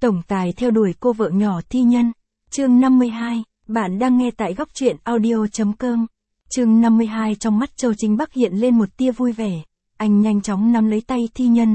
Tổng tài theo đuổi cô vợ nhỏ thi nhân. Chương 52, bạn đang nghe tại góc truyện audio.com. Chương 52 trong mắt Châu Chính Bắc hiện lên một tia vui vẻ. Anh nhanh chóng nắm lấy tay thi nhân.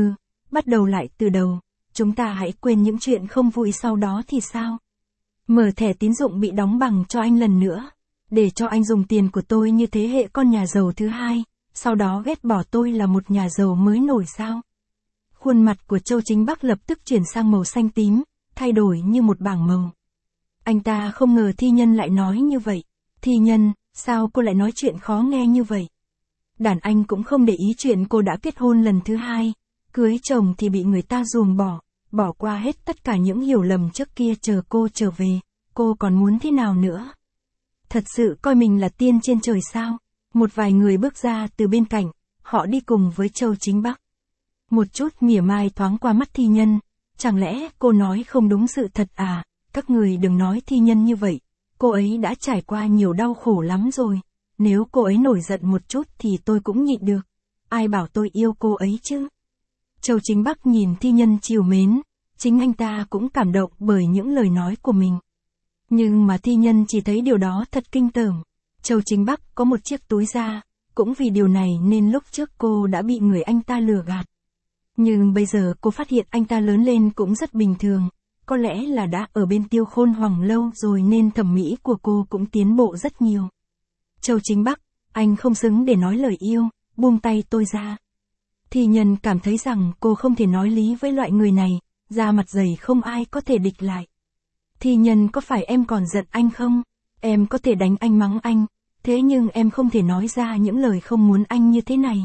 Bắt đầu lại từ đầu. Chúng ta hãy quên những chuyện không vui sau đó thì sao? Mở thẻ tín dụng bị đóng bằng cho anh lần nữa. Để cho anh dùng tiền của tôi như thế hệ con nhà giàu thứ hai. Sau đó ghét bỏ tôi là một nhà giàu mới nổi sao? Khuôn mặt của Châu Chính Bắc lập tức chuyển sang màu xanh tím, thay đổi như một bảng màu. Anh ta không ngờ thi nhân lại nói như vậy. Thi nhân, sao cô lại nói chuyện khó nghe như vậy? Đàn anh cũng không để ý chuyện cô đã kết hôn lần thứ hai, cưới chồng thì bị người ta ruồng bỏ qua hết tất cả những hiểu lầm trước kia chờ cô trở về, cô còn muốn thế nào nữa? Thật sự coi mình là tiên trên trời sao? Một vài người bước ra từ bên cạnh, họ đi cùng với Châu Chính Bắc. Một chút mỉa mai thoáng qua mắt thi nhân, chẳng lẽ cô nói không đúng sự thật à? Các người đừng nói thi nhân như vậy, cô ấy đã trải qua nhiều đau khổ lắm rồi, nếu cô ấy nổi giận một chút thì tôi cũng nhịn được, ai bảo tôi yêu cô ấy chứ? Châu Chính Bắc nhìn thi nhân trìu mến, chính anh ta cũng cảm động bởi những lời nói của mình. Nhưng mà thi nhân chỉ thấy điều đó thật kinh tởm. Châu Chính Bắc có một chiếc túi da, cũng vì điều này nên lúc trước cô đã bị người anh ta lừa gạt. Nhưng bây giờ cô phát hiện anh ta lớn lên cũng rất bình thường, có lẽ là đã ở bên Tiêu Khôn Hoàng lâu rồi nên thẩm mỹ của cô cũng tiến bộ rất nhiều. Châu Chính Bắc, anh không xứng để nói lời yêu, buông tay tôi ra. Thi nhân cảm thấy rằng cô không thể nói lý với loại người này, da mặt dày không ai có thể địch lại. Thi nhân, có phải em còn giận anh không? Em có thể đánh anh mắng anh, thế nhưng em không thể nói ra những lời không muốn anh như thế này.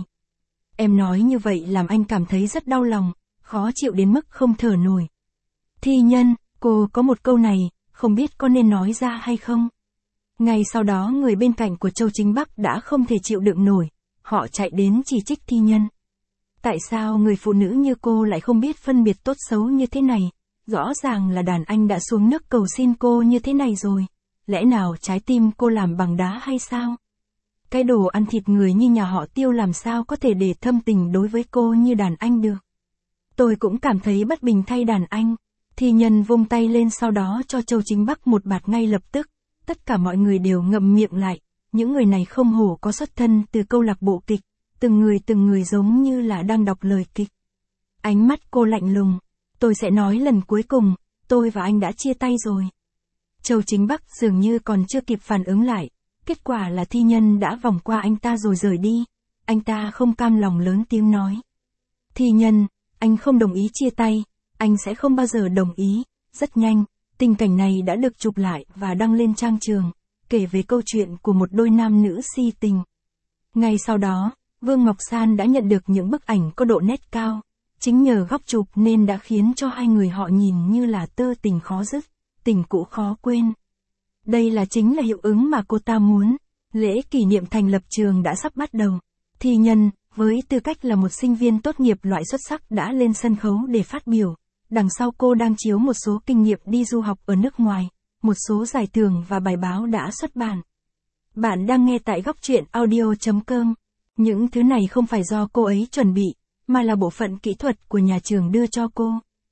Em nói như vậy làm anh cảm thấy rất đau lòng, khó chịu đến mức không thở nổi. Thi nhân, cô có một câu này, không biết có nên nói ra hay không? Ngay sau đó người bên cạnh của Châu Chính Bắc đã không thể chịu đựng nổi, họ chạy đến chỉ trích thi nhân. Tại sao người phụ nữ như cô lại không biết phân biệt tốt xấu như thế này? Rõ ràng là đàn anh đã xuống nước cầu xin cô như thế này rồi. Lẽ nào trái tim cô làm bằng đá hay sao? Cái đồ ăn thịt người như nhà họ Tiêu làm sao có thể để thâm tình đối với cô như đàn anh được? Tôi cũng cảm thấy bất bình thay đàn anh. Thi nhân vung tay lên sau đó cho Châu Chính Bắc một bạt ngay lập tức. Tất cả mọi người đều ngậm miệng lại. Những người này không hổ có xuất thân từ câu lạc bộ kịch. Từng người giống như là đang đọc lời kịch. Ánh mắt cô lạnh lùng. Tôi sẽ nói lần cuối cùng, tôi và anh đã chia tay rồi. Châu Chính Bắc dường như còn chưa kịp phản ứng lại. Kết quả là thi nhân đã vòng qua anh ta rồi rời đi. Anh ta không cam lòng lớn tiếng nói. Thi nhân, anh không đồng ý chia tay, anh sẽ không bao giờ đồng ý. Rất nhanh, tình cảnh này đã được chụp lại và đăng lên trang trường, kể về câu chuyện của một đôi nam nữ si tình. Ngay sau đó, Vương Ngọc San đã nhận được những bức ảnh có độ nét cao. Chính nhờ góc chụp nên đã khiến cho hai người họ nhìn như là tơ tình khó dứt, tình cũ khó quên. Đây chính là hiệu ứng mà cô ta muốn. Lễ kỷ niệm thành lập trường đã sắp bắt đầu. Thi nhân, với tư cách là một sinh viên tốt nghiệp loại xuất sắc đã lên sân khấu để phát biểu. Đằng sau cô đang chiếu một số kinh nghiệm đi du học ở nước ngoài, một số giải thưởng và bài báo đã xuất bản. Bạn đang nghe tại góc truyện audio.com. Những thứ này không phải do cô ấy chuẩn bị, mà là bộ phận kỹ thuật của nhà trường đưa cho cô.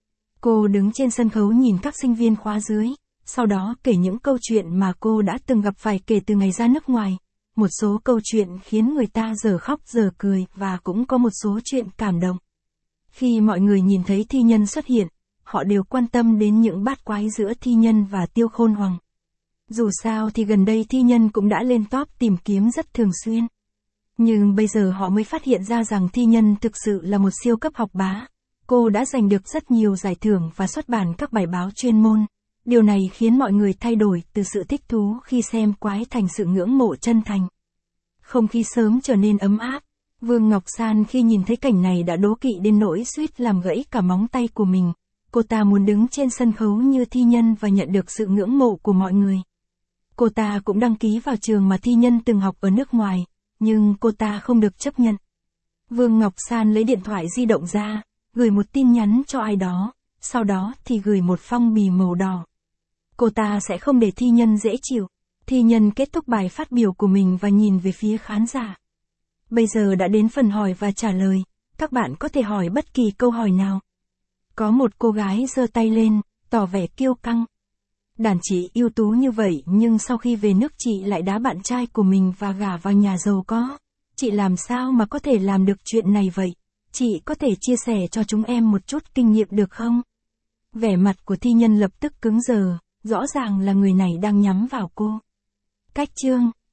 Cô đứng trên sân khấu nhìn các sinh viên khóa dưới, sau đó kể những câu chuyện mà cô đã từng gặp phải kể từ ngày ra nước ngoài. Một số câu chuyện khiến người ta giờ khóc giờ cười và cũng có một số chuyện cảm động. Khi mọi người nhìn thấy thi nhân xuất hiện, họ đều quan tâm đến những bát quái giữa thi nhân và Tiêu Khôn Hoàng. Dù sao thì gần đây thi nhân cũng đã lên top tìm kiếm rất thường xuyên. Nhưng bây giờ họ mới phát hiện ra rằng thi nhân thực sự là một siêu cấp học bá. Cô đã giành được rất nhiều giải thưởng và xuất bản các bài báo chuyên môn. Điều này khiến mọi người thay đổi từ sự thích thú khi xem quái thành sự ngưỡng mộ chân thành. Không khí sớm trở nên ấm áp. Vương Ngọc San khi nhìn thấy cảnh này đã đố kỵ đến nỗi suýt làm gãy cả móng tay của mình. Cô ta muốn đứng trên sân khấu như thi nhân và nhận được sự ngưỡng mộ của mọi người. Cô ta cũng đăng ký vào trường mà thi nhân từng học ở nước ngoài, nhưng cô ta không được chấp nhận. Vương Ngọc San lấy điện thoại di động ra, gửi một tin nhắn cho ai đó, sau đó thì gửi một phong bì màu đỏ. Cô ta sẽ không để thi nhân dễ chịu. Thi nhân kết thúc bài phát biểu của mình và nhìn về phía khán giả. Bây giờ đã đến phần hỏi và trả lời, các bạn có thể hỏi bất kỳ câu hỏi nào. Có một cô gái giơ tay lên, tỏ vẻ kiêu căng. Đàn chị ưu tú như vậy nhưng sau khi về nước chị lại đá bạn trai của mình và gả vào nhà giàu có. Chị làm sao mà có thể làm được chuyện này vậy? Chị có thể chia sẻ cho chúng em một chút kinh nghiệm được không? Vẻ mặt của thi nhân lập tức cứng đờ, rõ ràng là người này đang nhắm vào cô. Cách chương